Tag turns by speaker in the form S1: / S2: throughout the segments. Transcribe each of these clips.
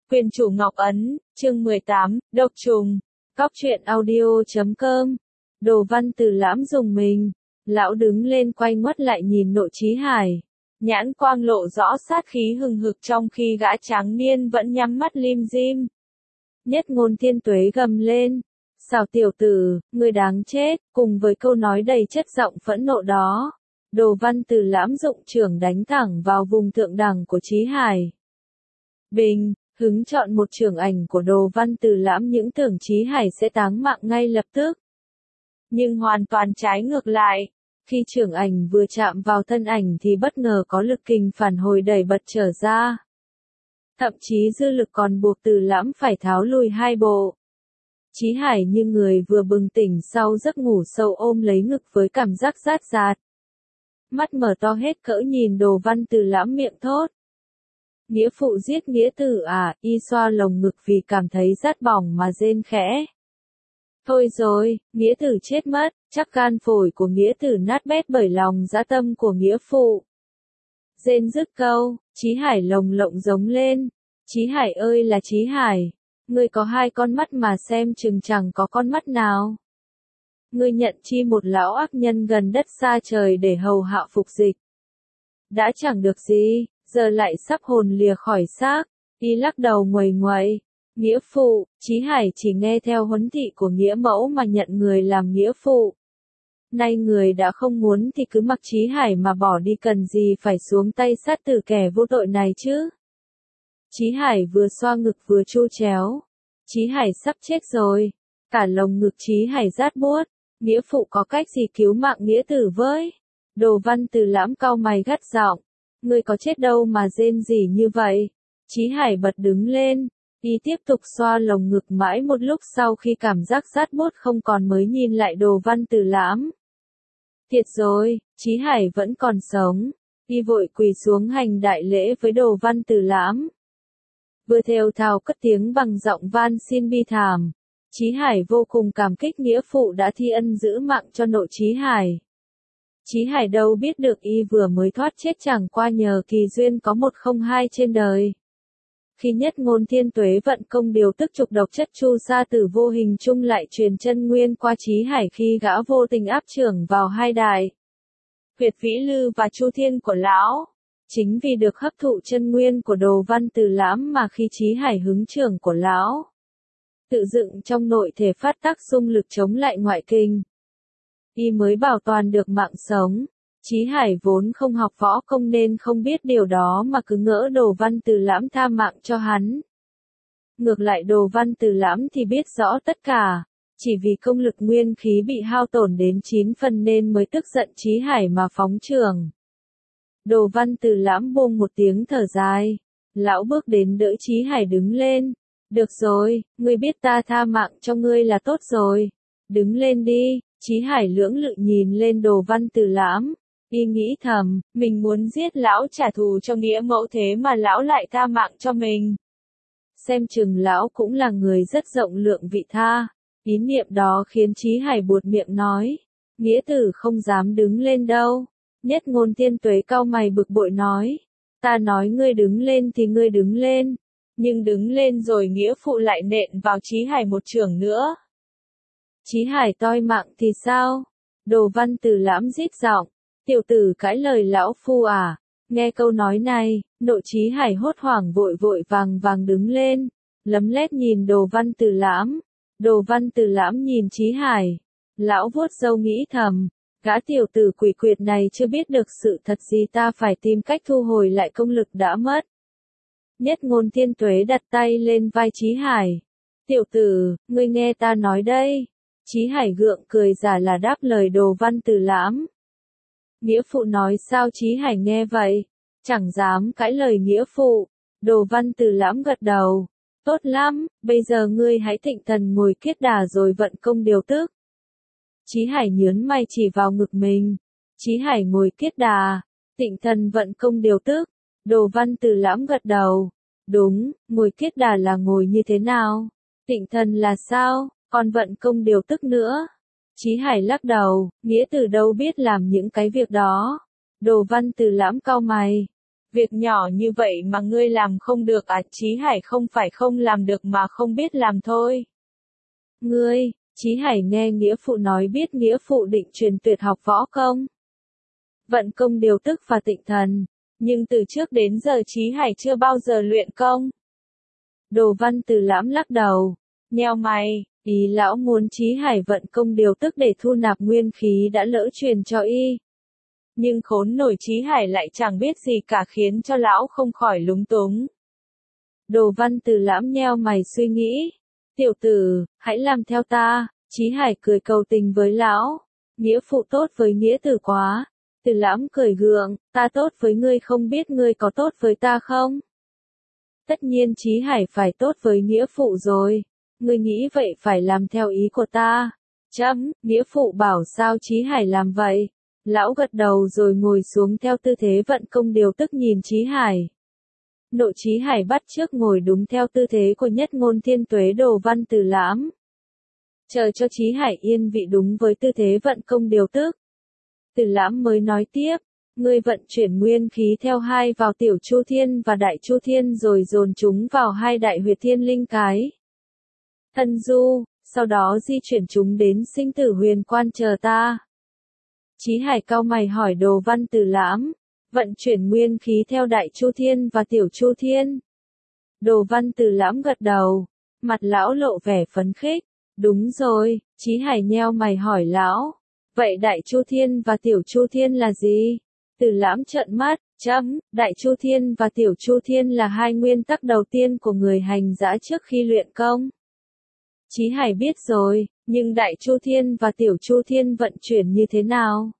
S1: Quyền chủ Ngọc Ấn, chương 18, độc trùng. Cóc truyện audio.com. Đồ Văn Từ Lãm dùng mình. Lão đứng lên quay ngoắt lại nhìn Nội Chí Hải. Nhãn quang lộ rõ sát khí hừng hực trong khi gã tráng niên vẫn nhắm mắt lim dim. Nhất Ngôn Thiên Tuế gầm lên. Xảo tiểu tử, ngươi đáng chết, cùng với câu nói đầy chất giọng phẫn nộ đó. Đồ Văn Từ Lãm dụng chưởng đánh thẳng vào vùng thượng đẳng của Chí Hải. Bình, hứng chọn một chưởng ảnh của Đồ Văn Từ Lãm những tưởng Chí Hải sẽ táng mạng ngay lập tức. Nhưng hoàn toàn trái ngược lại. Khi chưởng ảnh vừa chạm vào thân ảnh thì bất ngờ có lực kình phản hồi đẩy bật trở ra. Thậm chí dư lực còn buộc Từ Lãm phải tháo lùi hai bộ. Chí Hải như người vừa bừng tỉnh sau giấc ngủ sâu ôm lấy ngực với cảm giác rát rát. Mắt mở to hết cỡ nhìn Đồ Văn Từ Lãm miệng thốt. Nghĩa phụ giết nghĩa tử à, y xoa lồng ngực vì cảm thấy rát bỏng mà rên khẽ. Thôi rồi, nghĩa tử chết mất, chắc gan phổi của nghĩa tử nát bét bởi lòng dã tâm của nghĩa phụ. Rên dứt câu, Chí Hải lồng lộng giống lên. Chí Hải ơi là Chí Hải, ngươi có hai con mắt mà xem chừng chẳng có con mắt nào. Ngươi nhận chi một lão ác nhân gần đất xa trời để hầu hạ phục dịch. Đã chẳng được gì, giờ lại sắp hồn lìa khỏi xác, y lắc đầu nguầy nguậy. Nghĩa phụ, Chí Hải chỉ nghe theo huấn thị của nghĩa mẫu mà nhận người làm nghĩa phụ. Nay người đã không muốn thì cứ mặc Chí Hải mà bỏ đi, cần gì phải xuống tay sát tử kẻ vô tội này chứ. Chí Hải vừa xoa ngực vừa chu chéo. Chí Hải sắp chết rồi. Cả lồng ngực Chí Hải rát buốt. Nghĩa phụ có cách gì cứu mạng nghĩa tử với? Đồ Văn Từ Lãm cau mày gắt giọng. Ngươi có chết đâu mà rên rỉ như vậy? Chí Hải bật đứng lên. Y tiếp tục xoa lồng ngực mãi một lúc sau khi cảm giác rát buốt không còn mới nhìn lại Đồ Văn Từ Lãm. Thiệt rồi, Chí Hải vẫn còn sống. Y vội quỳ xuống hành đại lễ với Đồ Văn Từ Lãm. Vừa thều thào cất tiếng bằng giọng van xin bi thảm. Chí Hải vô cùng cảm kích nghĩa phụ đã thi ân giữ mạng cho Nội Chí Hải. Chí Hải đâu biết được y vừa mới thoát chết chẳng qua nhờ kỳ duyên có 102 trên đời. Khi Nhất Ngôn Thiên Tuế vận công điều tức trục độc chất Chu Sa Tử vô hình chung lại truyền chân nguyên qua Chí Hải khi gã vô tình áp chưởng vào hai đài huyệt Vĩ Lư và Chu Thiên của lão. Chính vì được hấp thụ chân nguyên của Đồ Văn Từ Lãm mà khi Chí Hải hứng chưởng của lão, tự dựng trong nội thể phát tác xung lực chống lại ngoại kinh, y mới bảo toàn được mạng sống. Chí Hải vốn không học võ công nên không biết điều đó mà cứ ngỡ Đồ Văn Từ Lãm tha mạng cho hắn. Ngược lại Đồ Văn Từ Lãm thì biết rõ tất cả, chỉ vì công lực nguyên khí bị hao tổn đến 9 phần nên mới tức giận Chí Hải mà phóng chưởng. Đồ Văn Từ Lãm buông một tiếng thở dài. Lão bước đến đỡ Chí Hải đứng lên. Được rồi, ngươi biết ta tha mạng cho ngươi là tốt rồi. Đứng lên đi. Chí Hải lưỡng lự nhìn lên Đồ Văn Từ Lãm. Y nghĩ thầm, mình muốn giết lão trả thù cho nghĩa mẫu thế mà lão lại tha mạng cho mình. Xem chừng lão cũng là người rất rộng lượng vị tha. Ý niệm đó khiến Chí Hải buột miệng nói. Nghĩa tử không dám đứng lên đâu. Nhất Ngôn Thiên Tuế cau mày bực bội nói. Ta nói ngươi đứng lên thì ngươi đứng lên. Nhưng đứng lên rồi nghĩa phụ lại nện vào Chí Hải một chưởng nữa. Chí Hải toi mạng thì sao? Đồ Văn Từ Lãm rít giọng. Tiểu tử cãi lời lão phu à? Nghe câu nói này, Nội Chí Hải hốt hoảng vội vội vàng vàng đứng lên. Lấm lét nhìn Đồ Văn Từ Lãm. Đồ Văn Từ Lãm nhìn Chí Hải. Lão vuốt râu nghĩ thầm. Gã tiểu tử quỷ quyệt này chưa biết được sự thật gì, ta phải tìm cách thu hồi lại công lực đã mất. Nhất Ngôn Thiên Tuế đặt tay lên vai Chí Hải. Tiểu tử, ngươi nghe ta nói đây. Chí Hải gượng cười giả là đáp lời Đồ Văn Từ Lãm. Nghĩa phụ nói sao? Chí Hải nghe vậy, chẳng dám cãi lời nghĩa phụ. Đồ Văn Từ Lãm gật đầu. Tốt lắm, bây giờ ngươi hãy thịnh thần ngồi kiết đà rồi vận công điều tức. Chí Hải nhớn mày chỉ vào ngực mình. Chí Hải ngồi kiết đà, tịnh thần vận công điều tức. Đồ Văn Từ Lãm gật đầu. Đúng, ngồi kiết đà là ngồi như thế nào? Tịnh thần là sao? Còn vận công điều tức nữa? Chí Hải lắc đầu, nghĩa tử đâu biết làm những cái việc đó. Đồ Văn Từ Lãm cau mày. Việc nhỏ như vậy mà ngươi làm không được à? Chí Hải không phải không làm được mà không biết làm thôi. Ngươi, Chí Hải nghe nghĩa phụ nói biết nghĩa phụ định truyền tuyệt học võ công. Vận công điều tức và tịnh thần, nhưng từ trước đến giờ Chí Hải chưa bao giờ luyện công. Đồ Văn Từ Lãm lắc đầu, nheo mày, ý lão muốn Chí Hải vận công điều tức để thu nạp nguyên khí đã lỡ truyền cho y. Nhưng khốn nổi Chí Hải lại chẳng biết gì cả khiến cho lão không khỏi lúng túng. Đồ Văn Từ Lãm nheo mày suy nghĩ, tiểu tử, hãy làm theo ta. Chí Hải cười cầu tình với lão, nghĩa phụ tốt với nghĩa tử quá. Từ Lãm cười gượng, ta tốt với ngươi không biết ngươi có tốt với ta không? Tất nhiên Chí Hải phải tốt với nghĩa phụ rồi. Ngươi nghĩ vậy phải làm theo ý của ta. Chấm, nghĩa phụ bảo sao Chí Hải làm vậy? Lão gật đầu rồi ngồi xuống theo tư thế vận công điều tức nhìn Chí Hải. Nội Chí Hải bắt chước ngồi đúng theo tư thế của Nhất Ngôn Thiên Tuế Đồ Văn Từ Lãm. Chờ cho Chí Hải yên vị đúng với tư thế vận công điều tức. Từ Lãm mới nói tiếp, ngươi vận chuyển nguyên khí theo hai vào tiểu chu thiên và đại chu thiên rồi dồn chúng vào hai đại huyệt thiên linh cái. Thân du, sau đó di chuyển chúng đến sinh tử huyền quan chờ ta. Chí Hải cau mày hỏi Đồ Văn Từ Lãm, vận chuyển nguyên khí theo đại chu thiên và tiểu chu thiên. Đồ Văn Từ Lãm gật đầu, mặt lão lộ vẻ phấn khích, đúng rồi. Chí Hải nheo mày hỏi lão, vậy đại chu thiên và tiểu chu thiên là gì? Từ Lãm trợn mắt, chấm, đại chu thiên và tiểu chu thiên là hai nguyên tắc đầu tiên của người hành dã trước khi luyện công. Chí Hải biết rồi, nhưng đại chu thiên và tiểu chu thiên vận chuyển như thế nào?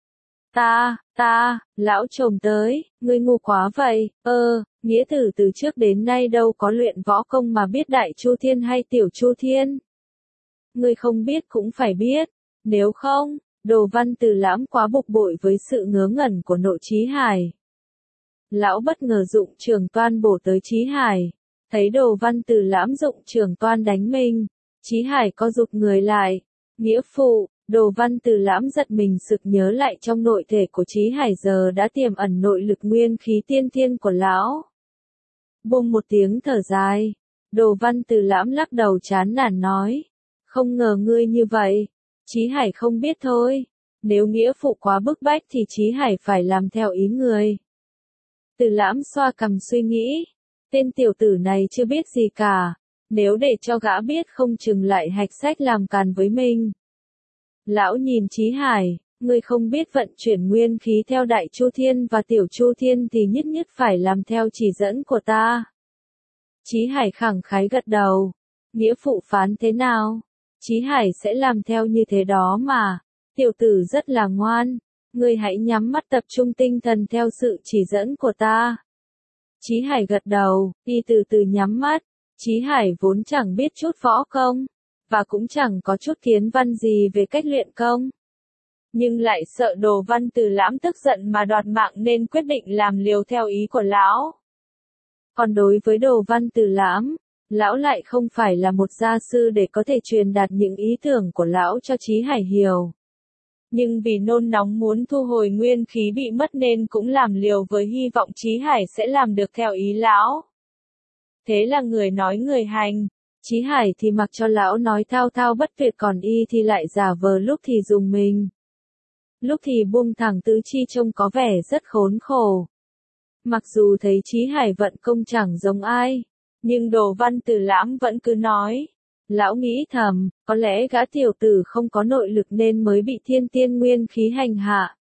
S1: Lão chồm tới, ngươi ngu quá vậy, nghĩa tử từ trước đến nay đâu có luyện võ công mà biết đại chu thiên hay tiểu chu thiên. Ngươi không biết cũng phải biết, nếu không, Đồ Văn Từ Lãm quá bực bội với sự ngớ ngẩn của nội Chí Hải. Lão bất ngờ dụng trường toan bổ tới Chí Hải, thấy Đồ Văn Từ Lãm dụng trường toan đánh mình, Chí Hải co rụt người lại, nghĩa phụ. Đồ Văn Từ Lãm giật mình sực nhớ lại trong nội thể của Chí Hải giờ đã tiềm ẩn nội lực nguyên khí tiên thiên của lão. Bùng một tiếng thở dài, Đồ Văn Từ Lãm lắc đầu chán nản nói, không ngờ ngươi như vậy. Chí Hải không biết thôi, nếu nghĩa phụ quá bức bách thì Chí Hải phải làm theo ý người. Từ Lãm xoa cằm suy nghĩ, tên tiểu tử này chưa biết gì cả, nếu để cho gã biết không chừng lại hạch sách làm càn với mình. Lão nhìn Chí Hải, ngươi không biết vận chuyển nguyên khí theo đại chu thiên và tiểu chu thiên thì nhất nhất phải làm theo chỉ dẫn của ta. Chí Hải khẳng khái gật đầu, nghĩa phụ phán thế nào? Chí Hải sẽ làm theo như thế đó mà, tiểu tử rất là ngoan, ngươi hãy nhắm mắt tập trung tinh thần theo sự chỉ dẫn của ta. Chí Hải gật đầu, y từ từ nhắm mắt, Chí Hải vốn chẳng biết chút võ công, và cũng chẳng có chút kiến văn gì về cách luyện công. Nhưng lại sợ Đồ Văn Từ Lãm tức giận mà đoạt mạng nên quyết định làm liều theo ý của lão. Còn đối với Đồ Văn Từ Lãm, lão lại không phải là một gia sư để có thể truyền đạt những ý tưởng của lão cho Chí Hải hiểu. Nhưng vì nôn nóng muốn thu hồi nguyên khí bị mất nên cũng làm liều với hy vọng Chí Hải sẽ làm được theo ý lão. Thế là người nói người hành. Chí Hải thì mặc cho lão nói thao thao bất tuyệt còn y thì lại giả vờ lúc thì dùng mình. Lúc thì buông thẳng tứ chi trông có vẻ rất khốn khổ. Mặc dù thấy Chí Hải vận công chẳng giống ai, nhưng Đồ Văn Từ Lãm vẫn cứ nói. Lão nghĩ thầm, có lẽ gã tiểu tử không có nội lực nên mới bị thiên tiên nguyên khí hành hạ.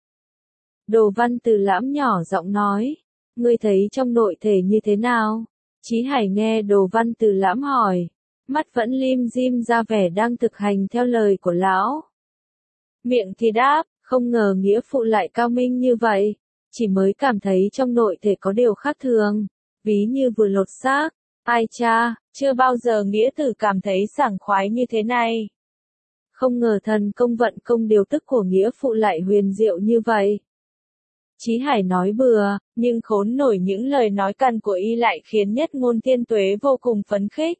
S1: Đồ Văn Từ Lãm nhỏ giọng nói, ngươi thấy trong nội thể như thế nào? Chí Hải nghe Đồ Văn Từ Lãm hỏi, mắt vẫn lim dim ra vẻ đang thực hành theo lời của lão. Miệng thì đáp, không ngờ nghĩa phụ lại cao minh như vậy, chỉ mới cảm thấy trong nội thể có điều khác thường, ví như vừa lột xác. Ai cha, chưa bao giờ nghĩa tử cảm thấy sảng khoái như thế này. Không ngờ thần công vận công điều tức của nghĩa phụ lại huyền diệu như vậy. Chí Hải nói bừa, nhưng khốn nổi những lời nói cằn của y lại khiến Nhất Ngôn Thiên Tuế vô cùng phấn khích.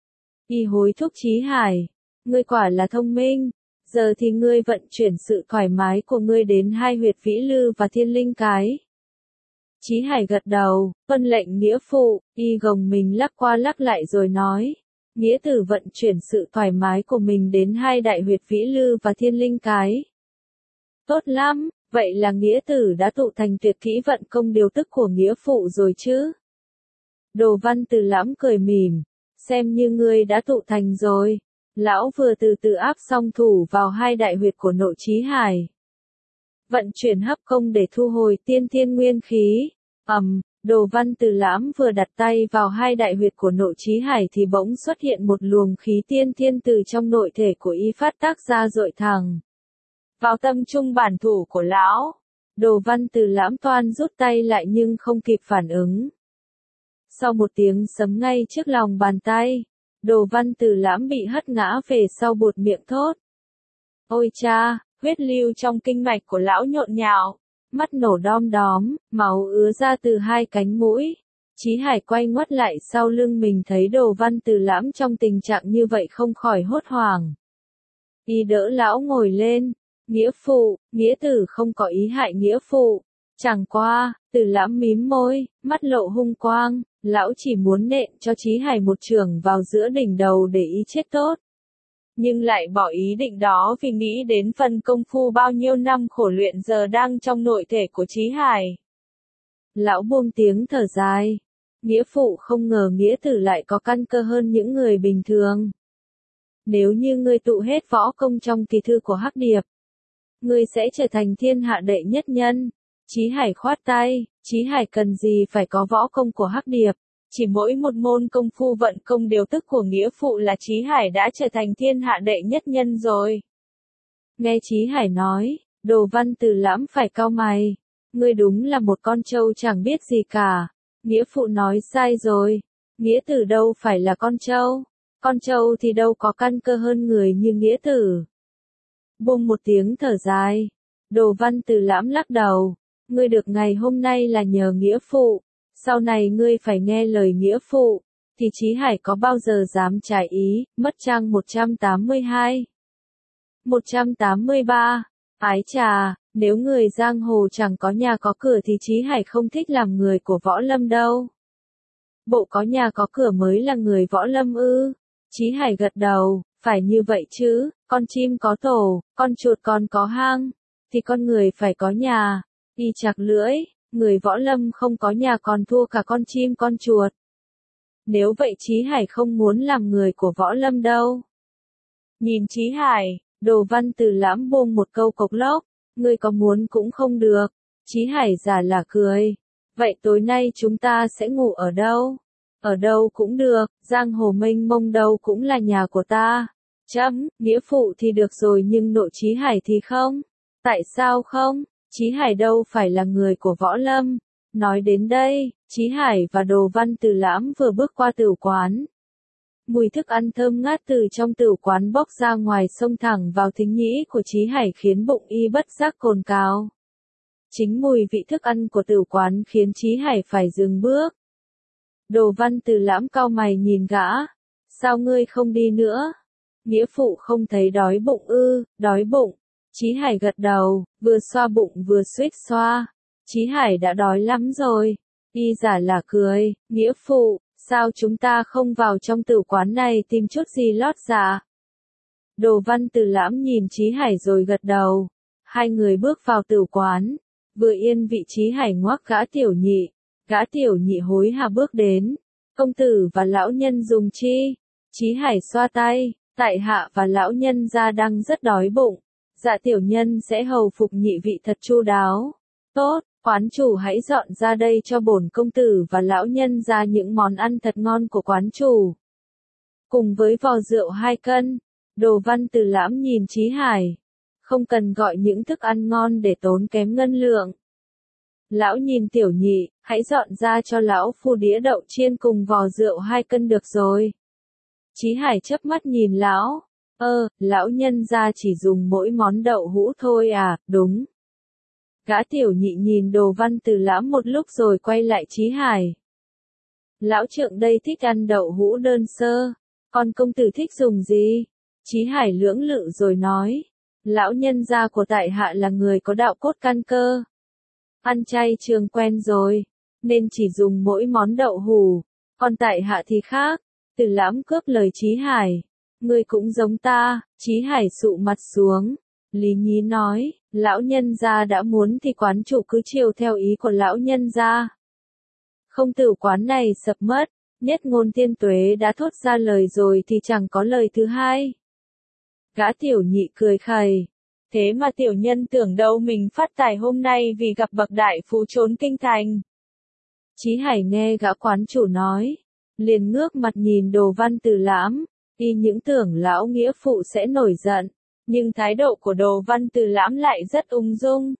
S1: Y hối thúc Chí Hải, ngươi quả là thông minh, giờ thì ngươi vận chuyển sự thoải mái của ngươi đến hai huyệt vĩ lư và thiên linh cái. Chí Hải gật đầu, vân lệnh nghĩa phụ, y gồng mình lắc qua lắc lại rồi nói. Nghĩa tử vận chuyển sự thoải mái của mình đến hai đại huyệt Vĩ Lư và Thiên Linh Cái. Tốt lắm, vậy là nghĩa tử đã tụ thành tuyệt kỹ vận công điều tức của nghĩa phụ rồi chứ? Đồ Văn Từ Lãm cười mỉm, xem như ngươi đã tụ thành rồi. Lão vừa từ từ áp song thủ vào hai đại huyệt của Nội Chí Hải. Vận chuyển hấp công để thu hồi tiên thiên nguyên khí. Đồ Văn Từ Lãm vừa đặt tay vào hai đại huyệt của Nội Chí Hải thì bỗng xuất hiện một luồng khí tiên thiên từ trong nội thể của y phát tác ra dội thẳng vào tâm trung bản thủ của lão. Đồ Văn Từ Lãm toan rút tay lại nhưng không kịp phản ứng. Sau một tiếng sấm ngay trước lòng bàn tay, Đồ Văn Từ Lãm bị hất ngã về sau buột miệng thốt. Ôi cha, huyết lưu trong kinh mạch của lão nhộn nhạo, mắt nổ đom đóm, máu ứa ra từ hai cánh mũi. Chí Hải quay ngoắt lại sau lưng mình thấy Đồ Văn Từ Lãm trong tình trạng như vậy không khỏi hốt hoảng. Y đỡ lão ngồi lên. Nghĩa phụ, nghĩa tử không có ý hại nghĩa phụ. Chẳng qua, Từ Lãm mím môi, mắt lộ hung quang, lão chỉ muốn nện cho Chí Hải một chưởng vào giữa đỉnh đầu để y chết tốt. Nhưng lại bỏ ý định đó vì nghĩ đến phần công phu bao nhiêu năm khổ luyện giờ đang trong nội thể của Chí Hải. Lão buông tiếng thở dài. Nghĩa phụ không ngờ nghĩa tử lại có căn cơ hơn những người bình thường. Nếu như ngươi tụ hết võ công trong kỳ thư của Hắc Điệp, ngươi sẽ trở thành thiên hạ đệ nhất nhân. Chí Hải khoát tay, Chí Hải cần gì phải có võ công của Hắc Điệp, chỉ mỗi một môn công phu vận công điều tức của nghĩa phụ là Chí Hải đã trở thành thiên hạ đệ nhất nhân rồi. Nghe Chí Hải nói, Đồ Văn Từ Lãm phải cau mày. Ngươi đúng là một con trâu chẳng biết gì cả. Nghĩa phụ nói sai rồi. Nghĩa tử đâu phải là con trâu. Con trâu thì đâu có căn cơ hơn người như nghĩa tử. Bùng một tiếng thở dài. Đồ Văn Từ Lãm lắc đầu. Ngươi được ngày hôm nay là nhờ nghĩa phụ. Sau này ngươi phải nghe lời nghĩa phụ. Thì Chí Hải có bao giờ dám trái ý. Mất trang 182. 183. Ái chà, nếu người giang hồ chẳng có nhà có cửa thì Chí Hải không thích làm người của võ lâm đâu. Bộ có nhà có cửa mới là người võ lâm ư? Chí Hải gật đầu, phải như vậy chứ, con chim có tổ, con chuột còn có hang, thì con người phải có nhà. Y chặt lưỡi, người võ lâm không có nhà còn thua cả con chim con chuột. Nếu vậy Chí Hải không muốn làm người của võ lâm đâu. Nhìn Chí Hải, Đồ Văn Từ Lãm buông một câu cộc lốc, ngươi có muốn cũng không được. Chí Hải giả là cười. Vậy tối nay chúng ta sẽ ngủ ở đâu? Ở đâu cũng được, giang hồ mênh mông đâu cũng là nhà của ta. Nghĩa phụ thì được rồi nhưng Nội Chí Hải thì không. Tại sao không? Chí Hải đâu phải là người của võ lâm. Nói đến đây, Chí Hải và Đồ Văn Từ Lãm vừa bước qua tửu quán. Mùi thức ăn thơm ngát từ trong tửu quán bốc ra ngoài xông thẳng vào thính nhĩ của Chí Hải khiến bụng y bất giác cồn cào. Chính mùi vị thức ăn của tửu quán khiến Chí Hải phải dừng bước. Đồ Văn Từ Lãm cau mày nhìn gã. Sao ngươi không đi nữa? Nghĩa phụ không thấy đói bụng ư? Đói bụng. Chí Hải gật đầu, vừa xoa bụng vừa suýt xoa. Chí Hải đã đói lắm rồi. Y giả là cười, nghĩa phụ, sao chúng ta không vào trong tửu quán này tìm chút gì lót dạ? Đồ Văn Từ Lãm nhìn Chí Hải rồi gật đầu. Hai người bước vào tửu quán. Vừa yên vị Chí Hải ngoác gã tiểu nhị. Gã tiểu nhị hối hả bước đến. Công tử và lão nhân dùng chi? Chí Hải xoa tay. Tại hạ và lão nhân gia đang rất đói bụng. Dạ tiểu nhân sẽ hầu phục nhị vị thật chu đáo. Tốt, quán chủ hãy dọn ra đây cho bổn công tử và lão nhân ra những món ăn thật ngon của quán chủ. Cùng với vò rượu 2 cân. Đồ Văn Từ Lãm nhìn Chí Hải. Không cần gọi những thức ăn ngon để tốn kém ngân lượng. Lão nhìn tiểu nhị, hãy dọn ra cho lão phu đĩa đậu chiên cùng vò rượu 2 cân được rồi. Chí Hải chớp mắt nhìn lão. Lão nhân gia chỉ dùng mỗi món đậu hũ thôi à, đúng. Gã tiểu nhị nhìn Đồ Văn Từ Lãm một lúc rồi quay lại Chí Hải. Lão trượng đây thích ăn đậu hũ đơn sơ, còn công tử thích dùng gì? Chí Hải lưỡng lự rồi nói. Lão nhân gia của tại hạ là người có đạo cốt căn cơ. Ăn chay trường quen rồi, nên chỉ dùng mỗi món đậu hủ, còn tại hạ thì khác. Từ Lãm cướp lời Chí Hải. Ngươi cũng giống ta. Chí Hải sụ mặt xuống. Lý Nhí nói, lão nhân gia đã muốn thì quán chủ cứ chiều theo ý của lão nhân gia. Không tử quán này sập mất, Nhất Ngôn Tiên Tuế đã thốt ra lời rồi thì chẳng có lời thứ hai. Gã tiểu nhị cười khẩy. Thế mà tiểu nhân tưởng đâu mình phát tài hôm nay vì gặp bậc đại phú trốn kinh thành. Chí Hải nghe gã quán chủ nói, liền ngước mặt nhìn Đồ Văn Từ Lãm, y những tưởng lão nghĩa phụ sẽ nổi giận, nhưng thái độ của Đồ Văn Từ Lãm lại rất ung dung.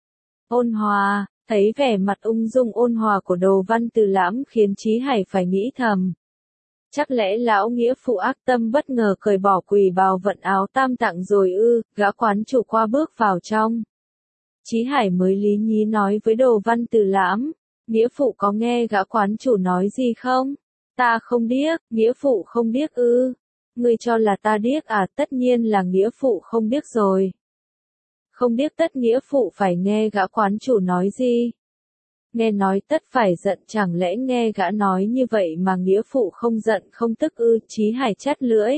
S1: Ôn hòa, thấy vẻ mặt ung dung ôn hòa của Đồ Văn Từ Lãm khiến Chí Hải phải nghĩ thầm. Chắc lẽ lão nghĩa phụ ác tâm bất ngờ cởi bỏ quỳ bào vận áo tam tạng rồi ư, gã quán chủ qua bước vào trong. Chí Hải mới lý nhí nói với Đồ Văn Từ Lãm, nghĩa phụ có nghe gã quán chủ nói gì không? Ta không điếc, nghĩa phụ không điếc ư? Ngươi cho là ta điếc à? Tất nhiên là nghĩa phụ không điếc rồi. Không điếc tất nghĩa phụ phải nghe gã quán chủ nói gì? Nghe nói tất phải giận, chẳng lẽ nghe gã nói như vậy mà nghĩa phụ không giận không tức ư? Chí Hải chắt lưỡi.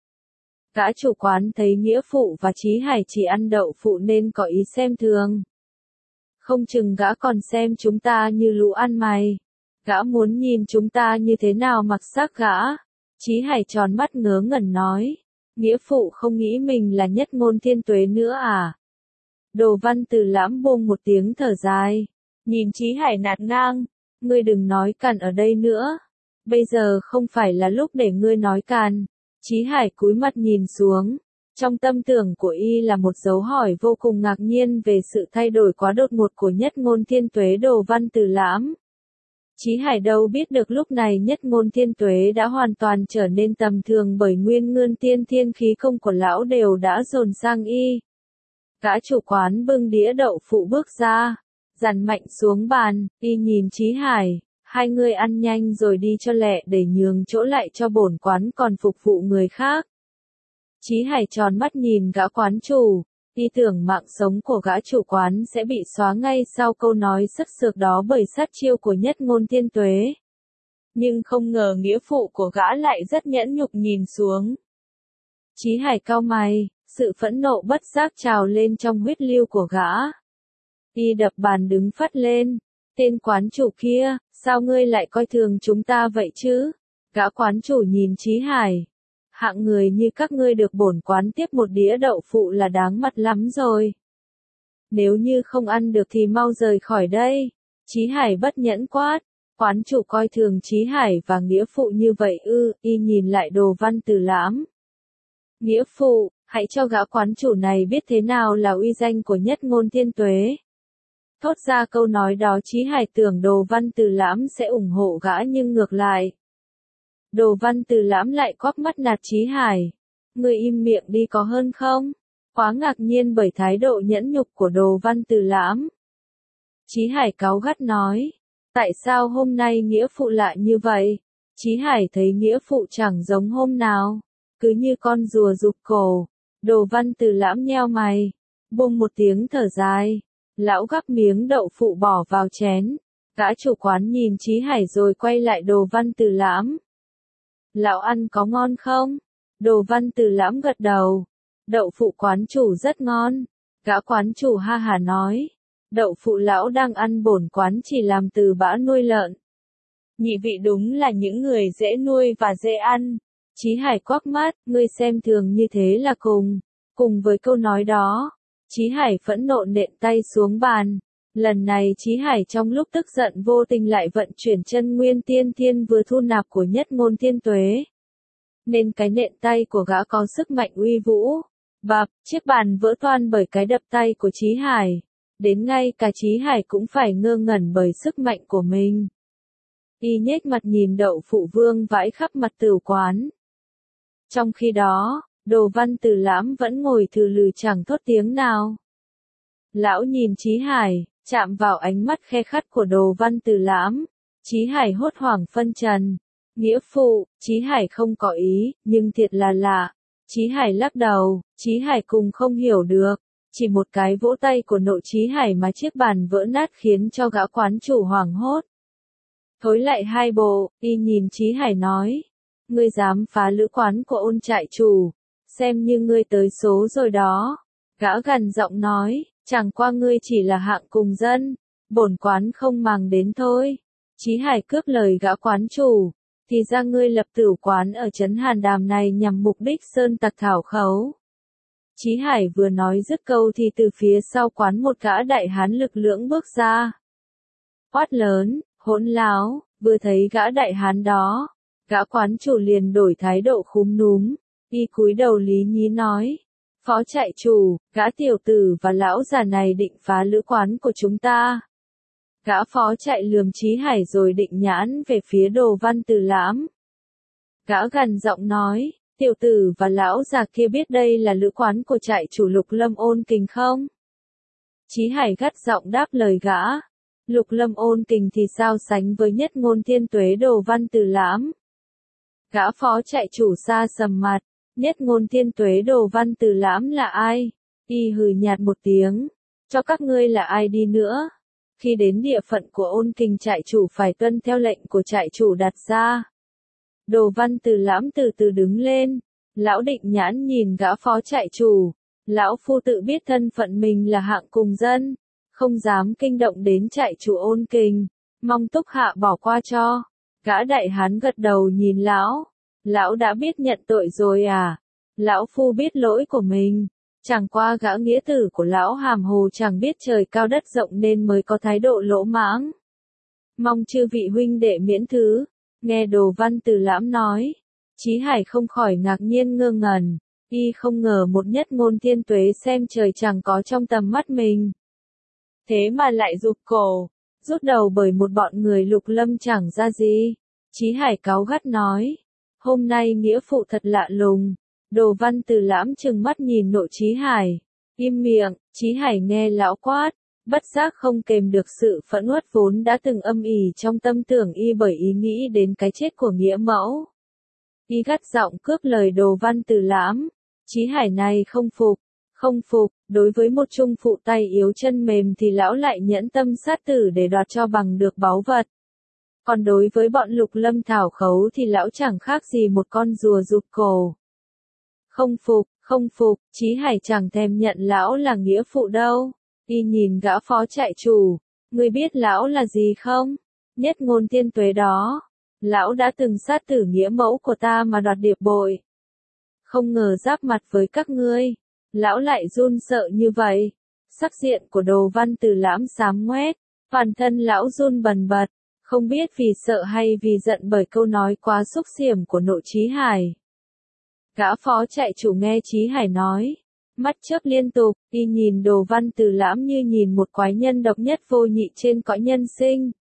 S1: Gã chủ quán thấy nghĩa phụ và Chí Hải chỉ ăn đậu phụ nên có ý xem thường. Không chừng gã còn xem chúng ta như lũ ăn mày. Gã muốn nhìn chúng ta như thế nào mặc xác gã. Chí Hải tròn mắt ngớ ngẩn nói. Nghĩa phụ không nghĩ mình là Nhất Ngôn Thiên Tuế nữa à? Đồ Văn Từ Lãm buông một tiếng thở dài. Nhìn Chí Hải nạt ngang. Ngươi đừng nói càn ở đây nữa. Bây giờ không phải là lúc để ngươi nói càn. Chí Hải cúi mặt nhìn xuống. Trong tâm tưởng của y là một dấu hỏi vô cùng ngạc nhiên về sự thay đổi quá đột ngột của Nhất Ngôn Thiên Tuế Đồ Văn Từ Lãm. Chí Hải đâu biết được lúc này Nhất Ngôn Thiên Tuế đã hoàn toàn trở nên tầm thường bởi nguyên ngươn tiên thiên khí công của lão đều đã dồn sang y. Gã chủ quán bưng đĩa đậu phụ bước ra, dằn mạnh xuống bàn, y nhìn Chí Hải, hai người ăn nhanh rồi đi cho lẹ để nhường chỗ lại cho bổn quán còn phục vụ người khác. Chí Hải tròn mắt nhìn gã quán chủ, y tưởng mạng sống của gã chủ quán sẽ bị xóa ngay sau câu nói sức sược đó bởi sát chiêu của Nhất Ngôn Thiên Tuế. Nhưng không ngờ nghĩa phụ của gã lại rất nhẫn nhục nhìn xuống. Chí Hải cau mày, sự phẫn nộ bất giác trào lên trong huyết lưu của gã. Y đập bàn đứng phắt lên, tên quán chủ kia, sao ngươi lại coi thường chúng ta vậy chứ? Gã quán chủ nhìn Chí Hải. Hạng người như các ngươi được bổn quán tiếp một đĩa đậu phụ là đáng mặt lắm rồi. Nếu như không ăn được thì mau rời khỏi đây. Chí Hải bất nhẫn quát. Quán chủ coi thường Chí Hải và nghĩa phụ như vậy ư? Y nhìn lại Đồ Văn Từ Lãm. Nghĩa phụ, hãy cho gã quán chủ này biết thế nào là uy danh của Nhất Ngôn Thiên Tuế. Thốt ra câu nói đó Chí Hải tưởng Đồ Văn Từ Lãm sẽ ủng hộ gã nhưng ngược lại. Đồ Văn Từ Lãm lại quắc mắt nạt Chí Hải. Ngươi im miệng đi có hơn không? Quá ngạc nhiên bởi thái độ nhẫn nhục của Đồ Văn Từ Lãm. Chí Hải cáu gắt nói. Tại sao hôm nay nghĩa phụ lại như vậy? Chí Hải thấy nghĩa phụ chẳng giống hôm nào. Cứ như con rùa rụt cổ. Đồ Văn Từ Lãm nheo mày. Buông một tiếng thở dài. Lão gắp miếng đậu phụ bỏ vào chén. Gã chủ quán nhìn Chí Hải rồi quay lại Đồ Văn Từ Lãm. Lão ăn có ngon không? Đồ Văn Từ Lãm gật đầu. Đậu phụ quán chủ rất ngon. Gã quán chủ ha hà nói. Đậu phụ lão đang ăn bổn quán chỉ làm từ bã nuôi lợn. Nhị vị đúng là những người dễ nuôi và dễ ăn. Chí Hải quắc mắt, ngươi xem thường như thế là cùng. Cùng với câu nói đó, Chí Hải phẫn nộ nện tay xuống bàn. Lần này Chí Hải trong lúc tức giận vô tình lại vận chuyển chân nguyên tiên thiên vừa thu nạp của Nhất Ngôn Thiên Tuế. Nên cái nện tay của gã có sức mạnh uy vũ. Bập, chiếc bàn vỡ toang bởi cái đập tay của Chí Hải. Đến ngay cả Chí Hải cũng phải ngơ ngẩn bởi sức mạnh của mình. Y nhếch mặt nhìn đậu phụ vương vãi khắp mặt tửu quán. Trong khi đó, Đồ Văn Từ Lãm vẫn ngồi thừ lừ chẳng thốt tiếng nào. Lão nhìn Chí Hải, chạm vào ánh mắt khe khắt của Đồ Văn Từ Lãm. Chí Hải hốt hoảng phân trần. Nghĩa phụ, Chí Hải không có ý, nhưng thiệt là lạ. Chí Hải lắc đầu, Chí Hải cùng không hiểu được. Chỉ một cái vỗ tay của Nội Chí Hải mà chiếc bàn vỡ nát khiến cho gã quán chủ hoảng hốt. Thối lại hai bộ, y nhìn Chí Hải nói. Ngươi dám phá lữ quán của Ôn trại chủ, xem như ngươi tới số rồi đó. Gã gằn giọng nói, chẳng qua ngươi chỉ là hạng cùng dân, bổn quán không màng đến thôi. Chí Hải cướp lời gã quán chủ, thì ra ngươi lập tửu quán ở trấn Hàn Đàm này nhằm mục đích sơn tặc thảo khấu. Chí Hải vừa nói dứt câu thì từ phía sau quán một gã đại hán lực lưỡng bước ra. Quát lớn, hỗn láo, vừa thấy gã đại hán đó, gã quán chủ liền đổi thái độ khúm núm, y cúi đầu lý nhí nói. Phó trại chủ, gã tiểu tử và lão già này định phá lữ quán của chúng ta. Gã phó trại lườm Chí Hải rồi định nhãn về phía Đồ Văn Từ Lãm. Gã gằn giọng nói, tiểu tử và lão già kia biết đây là lữ quán của trại chủ Lục Lâm Ôn Kình không? Chí Hải gắt giọng đáp lời gã. Lục Lâm Ôn Kình thì sao sánh với Nhất Ngôn Thiên Tuế Đồ Văn Từ Lãm? Gã phó trại chủ xa sầm mặt, Nhất Ngôn Thiên Tuế Đồ Văn Từ Lãm là ai? Y hừ nhạt một tiếng, cho các ngươi là ai đi nữa? Khi đến địa phận của Ôn Kình trại chủ phải tuân theo lệnh của trại chủ đặt ra. Đồ Văn Từ Lãm từ từ đứng lên, lão định nhãn nhìn gã phó trại chủ, lão phu tự biết thân phận mình là hạng cùng dân, không dám kinh động đến trại chủ Ôn Kình, mong Túc Hạ bỏ qua cho. Gã đại hán gật đầu nhìn lão đã biết nhận tội rồi à? Lão phu biết lỗi của mình, chẳng qua gã nghĩa tử của lão hàm hồ chẳng biết trời cao đất rộng nên mới có thái độ lỗ mãng. Mong chư vị huynh đệ miễn thứ. Nghe Đồ Văn Từ Lãm nói, Chí Hải không khỏi ngạc nhiên ngơ ngẩn, y không ngờ một Nhất Ngôn Thiên Tuế xem trời chẳng có trong tầm mắt mình. Thế mà lại rụt cổ, rút đầu bởi một bọn người Lục Lâm chẳng ra gì. Chí Hải cáu gắt nói, hôm nay nghĩa phụ thật lạ lùng. Đồ Văn Từ Lãm trừng mắt nhìn Nội Chí Hải, im miệng. Chí Hải nghe lão quát, bất giác không kềm được sự phẫn uất vốn đã từng âm ỉ trong tâm tưởng y bởi ý nghĩ đến cái chết của nghĩa mẫu. Y gắt giọng cướp lời Đồ Văn Từ Lãm. Chí Hải này không phục, đối với một trung phụ tay yếu chân mềm thì lão lại nhẫn tâm sát tử để đoạt cho bằng được báu vật. Còn đối với bọn Lục Lâm thảo khấu thì lão chẳng khác gì một con rùa rụt cổ. Không phục, Chí Hải chẳng thèm nhận lão là nghĩa phụ đâu. Y nhìn gã phó trại chủ, ngươi biết lão là gì không? Nhất Ngôn Thiên Tuế đó. Lão đã từng sát tử nghĩa mẫu của ta mà đoạt điệp bội. Không ngờ giáp mặt với các ngươi, lão lại run sợ như vậy. Sắc diện của Đồ Văn Từ Lãm xám ngoét, toàn thân lão run bần bật, không biết vì sợ hay vì giận bởi câu nói quá xúc xỉm của Nội Chí Hải. Gã phó trại chủ nghe Chí Hải nói, mắt chớp liên tục, y nhìn Đồ Văn Từ Lãm như nhìn một quái nhân độc nhất vô nhị trên cõi nhân sinh.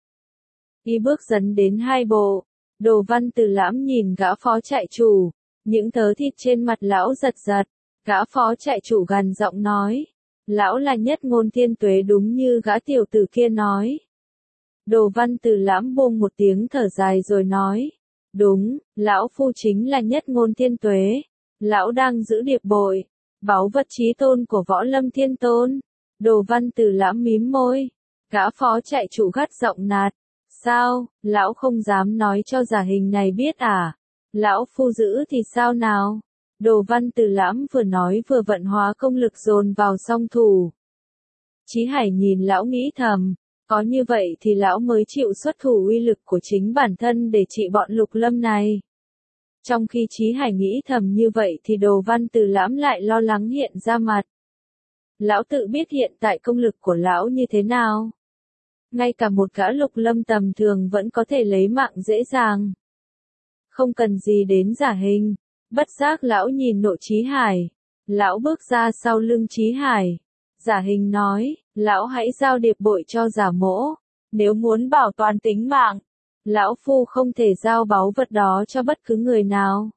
S1: Y bước dần đến hai bộ, Đồ Văn Từ Lãm nhìn gã phó trại chủ, những thớ thịt trên mặt lão giật giật, gã phó trại chủ gằn giọng nói, lão là Nhất Ngôn Thiên Tuế đúng như gã tiểu tử kia nói. Đồ Văn Từ Lãm buông một tiếng thở dài rồi nói, đúng, lão phu chính là Nhất Ngôn Thiên Tuế, lão đang giữ điệp bội, báu vật chí tôn của Võ Lâm Thiên Tôn. Đồ Văn Từ Lãm mím môi, gã phó trại chủ gắt giọng nạt, sao, lão không dám nói cho Giả Hình này biết à? Lão phu giữ thì sao nào? Đồ Văn Từ Lãm vừa nói vừa vận hóa công lực dồn vào song thủ. Chí Hải nhìn lão nghĩ thầm, có như vậy thì lão mới chịu xuất thủ uy lực của chính bản thân để trị bọn Lục Lâm này. Trong khi Chí Hải nghĩ thầm như vậy thì Đồ Văn Từ Lãm lại lo lắng hiện ra mặt. Lão tự biết hiện tại công lực của lão như thế nào. Ngay cả một gã Lục Lâm tầm thường vẫn có thể lấy mạng dễ dàng. Không cần gì đến Giả Hình. Bất giác lão nhìn Nội Chí Hải. Lão bước ra sau lưng Chí Hải. Giả Hình nói, lão hãy giao điệp bội cho Giả Mỗ. Nếu muốn bảo toàn tính mạng, lão phu không thể giao báu vật đó cho bất cứ người nào.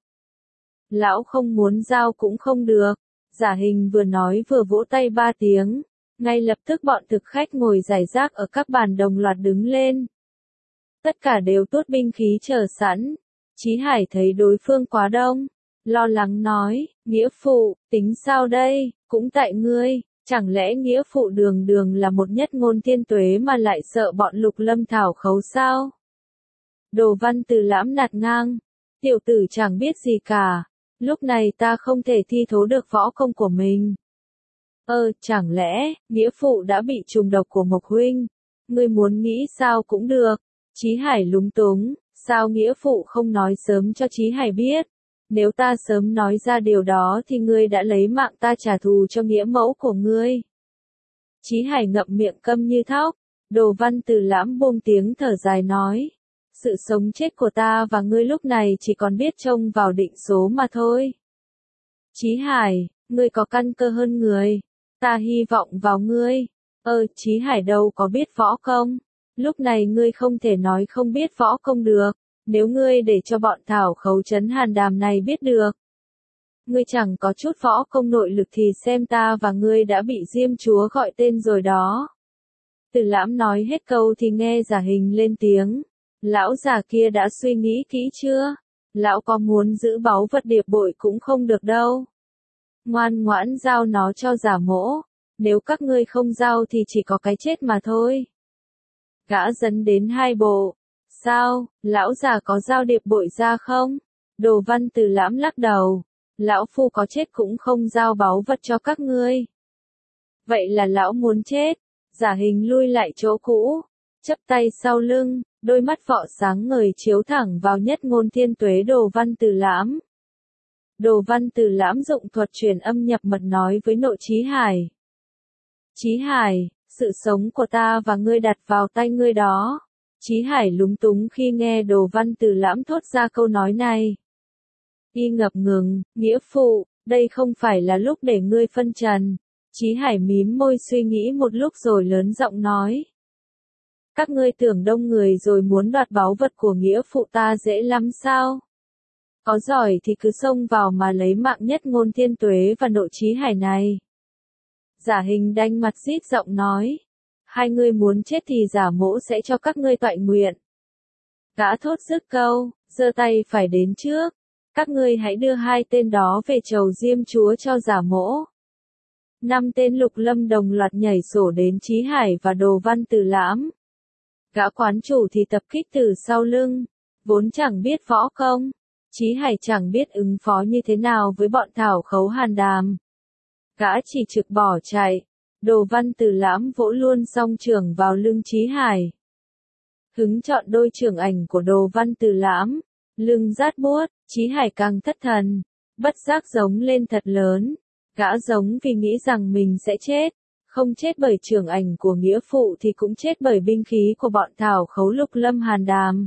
S1: Lão không muốn giao cũng không được. Giả Hình vừa nói vừa vỗ tay ba tiếng. Ngay lập tức bọn thực khách ngồi rải rác ở các bàn đồng loạt đứng lên. Tất cả đều tuốt binh khí chờ sẵn. Chí Hải thấy đối phương quá đông, lo lắng nói, nghĩa phụ, tính sao đây, cũng tại ngươi, chẳng lẽ nghĩa phụ đường đường là một Nhất Ngôn Thiên Tuế mà lại sợ bọn Lục Lâm thảo khấu sao? Đồ Văn Từ Lãm nạt ngang. Tiểu tử chẳng biết gì cả. Lúc này ta không thể thi thố được võ công của mình. Chẳng lẽ, nghĩa phụ đã bị trùng độc của Mộc huynh? Ngươi muốn nghĩ sao cũng được. Chí Hải lúng túng, sao nghĩa phụ không nói sớm cho Chí Hải biết? Nếu ta sớm nói ra điều đó thì ngươi đã lấy mạng ta trả thù cho nghĩa mẫu của ngươi. Chí Hải ngậm miệng câm như thóc. Đồ Văn Từ Lãm buông tiếng thở dài nói. Sự sống chết của ta và ngươi lúc này chỉ còn biết trông vào định số mà thôi. Chí Hải, ngươi có căn cơ hơn người. Ta hy vọng vào ngươi. Chí Hải đâu có biết võ công. Lúc này ngươi không thể nói không biết võ công được. Nếu ngươi để cho bọn thảo khấu trấn Hàn Đàm này biết được. Ngươi chẳng có chút võ công nội lực thì xem ta và ngươi đã bị Diêm Chúa gọi tên rồi đó. Từ Lãm nói hết câu thì nghe Giả Hình lên tiếng. Lão già kia đã suy nghĩ kỹ chưa? Lão có muốn giữ báu vật điệp bội cũng không được đâu. Ngoan ngoãn giao nó cho Giả Mỗ. Nếu các ngươi không giao thì chỉ có cái chết mà thôi. Gã dẫn đến hai bộ. Sao, lão già có giao điệp bội ra không? Đồ Văn Từ Lãm lắc đầu. Lão phu có chết cũng không giao báu vật cho các ngươi. Vậy là lão muốn chết. Giả Hình lui lại chỗ cũ. Chắp tay sau lưng, đôi mắt vọ sáng ngời chiếu thẳng vào Nhất Ngôn Thiên Tuế Đồ Văn Từ Lãm. Đồ Văn Từ Lãm dụng thuật truyền âm nhập mật nói với Nội Chí Hải. Chí Hải, sự sống của ta và ngươi đặt vào tay ngươi đó. Chí Hải lúng túng khi nghe Đồ Văn Từ Lãm thốt ra câu nói này. Y ngập ngừng, nghĩa phụ, đây không phải là lúc để ngươi phân trần. Chí Hải mím môi suy nghĩ một lúc rồi lớn giọng nói. Các ngươi tưởng đông người rồi muốn đoạt báu vật của nghĩa phụ ta dễ lắm sao? Có giỏi thì cứ xông vào mà lấy mạng Nhất Ngôn Thiên Tuế và Nội Chí Hải này. Giả Hình đanh mặt rít giọng nói. Hai ngươi muốn chết thì Giả Mỗ sẽ cho các ngươi toại nguyện. Gã thốt dứt câu, giơ tay phải đến trước. Các ngươi hãy đưa hai tên đó về chầu Diêm Chúa cho Giả Mỗ. 5 tên Lục Lâm đồng loạt nhảy sổ đến Chí Hải và Đồ Văn Từ Lãm. Gã quán chủ thì tập kích từ sau lưng. Vốn chẳng biết võ công. Chí Hải chẳng biết ứng phó như thế nào với bọn thảo khấu Hàn Đàm. Gã chỉ trực bỏ chạy. Đồ Văn Từ Lãm vỗ luôn song trường vào lưng Chí Hải. Hứng chọn đôi trường ảnh của Đồ Văn Từ Lãm. Lưng rát buốt, Chí Hải càng thất thần. Bất giác giống lên thật lớn. Gã giống vì nghĩ rằng mình sẽ chết. Không chết bởi trường ảnh của nghĩa phụ thì cũng chết bởi binh khí của bọn thảo khấu Lục Lâm Hàn Đàm.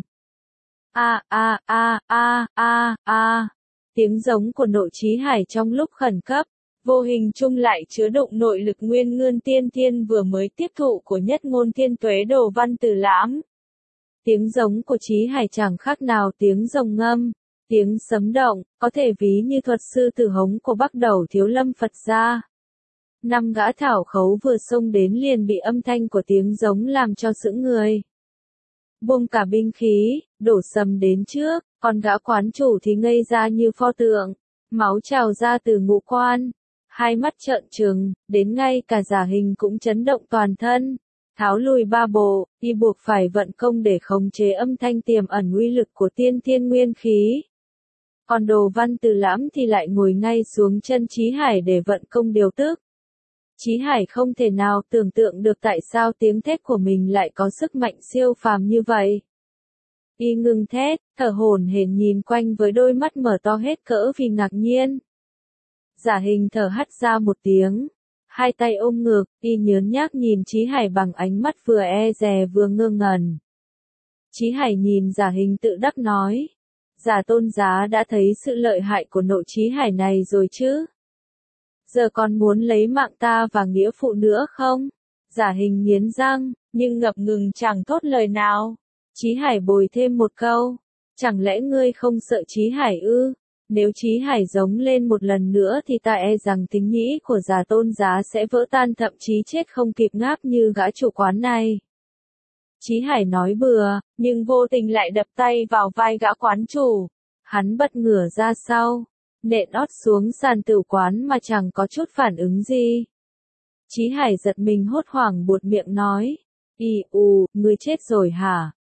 S1: Tiếng giống của Nội Chí Hải trong lúc khẩn cấp, vô hình chung lại chứa đựng nội lực nguyên ngươn tiên thiên vừa mới tiếp thụ của Nhất Ngôn Thiên Tuế Đồ Văn Từ Lãm. Tiếng giống của Chí Hải chẳng khác nào tiếng rồng ngâm, tiếng sấm động, có thể ví như thuật sư tử hống của Bắc Đầu Thiếu Lâm Phật gia. 5 gã thảo khấu vừa xông đến liền bị âm thanh của tiếng giống làm cho sững người. Buông cả binh khí, đổ sầm đến trước, còn gã quán chủ thì ngây ra như pho tượng, máu trào ra từ ngũ quan, hai mắt trợn trừng, đến ngay cả Giả Hình cũng chấn động toàn thân. Tháo lùi 3 bộ, y buộc phải vận công để khống chế âm thanh tiềm ẩn uy lực của tiên thiên nguyên khí. Còn Đồ Văn Từ Lãm thì lại ngồi ngay xuống chân Chí Hải để vận công điều tức. Chí Hải không thể nào tưởng tượng được tại sao tiếng thét của mình lại có sức mạnh siêu phàm như vậy. Y ngừng thét, thở hổn hển nhìn quanh với đôi mắt mở to hết cỡ vì ngạc nhiên. Giả Hình thở hắt ra một tiếng. Hai tay ôm ngực, y nhớn nhác nhìn Chí Hải bằng ánh mắt vừa e dè vừa ngơ ngẩn. Chí Hải nhìn Giả Hình tự đắc nói. Giả tôn giá đã thấy sự lợi hại của Nội Chí Hải này rồi chứ? Giờ còn muốn lấy mạng ta và nghĩa phụ nữa không? Giả Hình nghiến răng, nhưng ngập ngừng chẳng thốt lời nào. Chí Hải bồi thêm một câu. Chẳng lẽ ngươi không sợ Chí Hải ư? Nếu Chí Hải giống lên một lần nữa thì ta e rằng tính nhĩ của Giả tôn giá sẽ vỡ tan, thậm chí chết không kịp ngáp như gã chủ quán này. Chí Hải nói bừa, nhưng vô tình lại đập tay vào vai gã quán chủ. Hắn bật ngửa ra sau, nện ót xuống sàn tử quán mà chẳng có chút phản ứng gì. Chí Hải giật mình hốt hoảng buột miệng nói. Người chết rồi hả?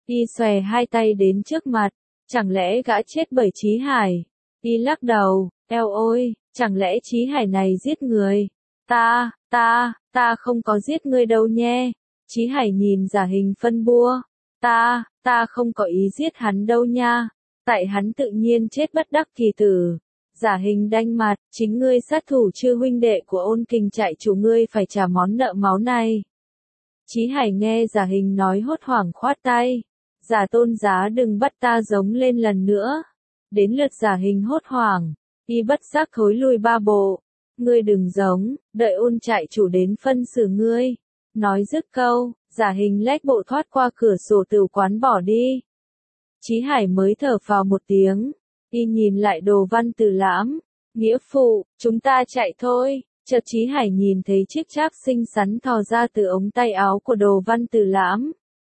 S1: Y xòe hai tay đến trước mặt, chẳng lẽ gã chết bởi Chí Hải? Y lắc đầu, eo ôi, chẳng lẽ Chí Hải này giết người? Ta không có giết ngươi đâu nhé. Chí Hải nhìn Giả Hình phân bua, ta không có ý giết hắn đâu nha, tại hắn tự nhiên chết bất đắc kỳ tử. Giả Hình đanh mặt, chính ngươi sát thủ Chư huynh đệ của Ôn Kình trại chủ, ngươi phải trả món nợ máu này. Chí Hải nghe Giả Hình nói hốt hoảng khoát tay, Giả Tôn giá đừng bắt ta giống lên lần nữa. Đến lượt Giả Hình hốt hoảng, y bất giác thối lui ba bộ, ngươi đừng giống, đợi Ôn trại chủ đến phân xử ngươi. Nói dứt câu, Giả Hình lách bộ thoát qua cửa sổ tửu quán bỏ đi. Chí Hải mới thở phào một tiếng, y nhìn lại Đồ Văn Từ Lãm, nghĩa phụ, chúng ta chạy thôi. Chợt Chí Hải nhìn thấy chiếc cháp xinh xắn thò ra từ ống tay áo của Đồ Văn Từ Lãm.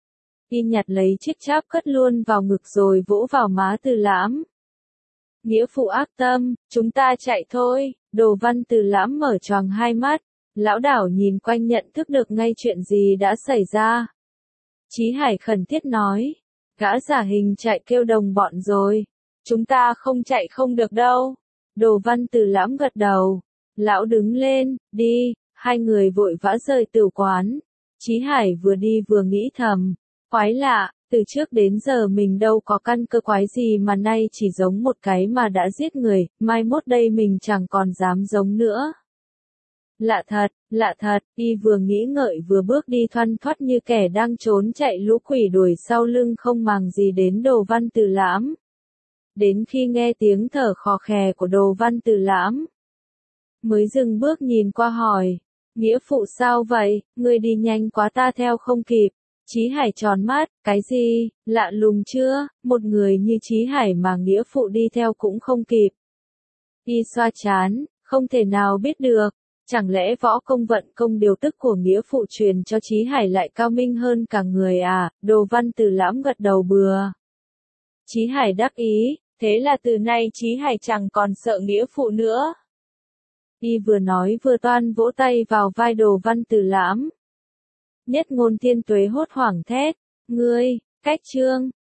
S1: Y nhặt lấy chiếc cháp cất luôn vào ngực rồi vỗ vào má Từ Lãm. Nghĩa phụ ác tâm, chúng ta chạy thôi. Đồ Văn Từ Lãm mở choàng hai mắt, lão đảo nhìn quanh nhận thức được ngay chuyện gì đã xảy ra. Chí Hải khẩn thiết nói, gã Giả Hình chạy kêu đồng bọn rồi, chúng ta không chạy không được đâu. Đồ Văn Từ Lãm gật đầu, lão đứng lên, đi, hai người vội vã rời tửu quán. Chí Hải vừa đi vừa nghĩ thầm, quái lạ, từ trước đến giờ mình đâu có căn cơ quái gì mà nay chỉ giống một cái mà đã giết người, mai mốt đây mình chẳng còn dám giống nữa. Lạ thật, y vừa nghĩ ngợi vừa bước đi thoăn thoắt như kẻ đang trốn chạy, lũ quỷ đuổi sau lưng không màng gì đến Đồ Văn Từ Lãm. Đến khi nghe tiếng thở khò khè của Đồ Văn Từ Lãm, mới dừng bước nhìn qua hỏi, nghĩa phụ sao vậy, ngươi đi nhanh quá ta theo không kịp. Chí Hải tròn mắt, cái gì, lạ lùng chưa, một người như Chí Hải mà nghĩa phụ đi theo cũng không kịp. Y xoa chán, không thể nào biết được, chẳng lẽ võ công vận công điều tức của nghĩa phụ truyền cho Chí Hải lại cao minh hơn cả người à? Đồ Văn Từ Lãm gật đầu bừa. Chí Hải đắc ý, thế là từ nay Chí Hải chẳng còn sợ nghĩa phụ nữa. Y vừa nói vừa toan vỗ tay vào vai Đồ Văn Từ Lãm. Nhất Ngôn Thiên Tuế hốt hoảng thét, ngươi, cách chương.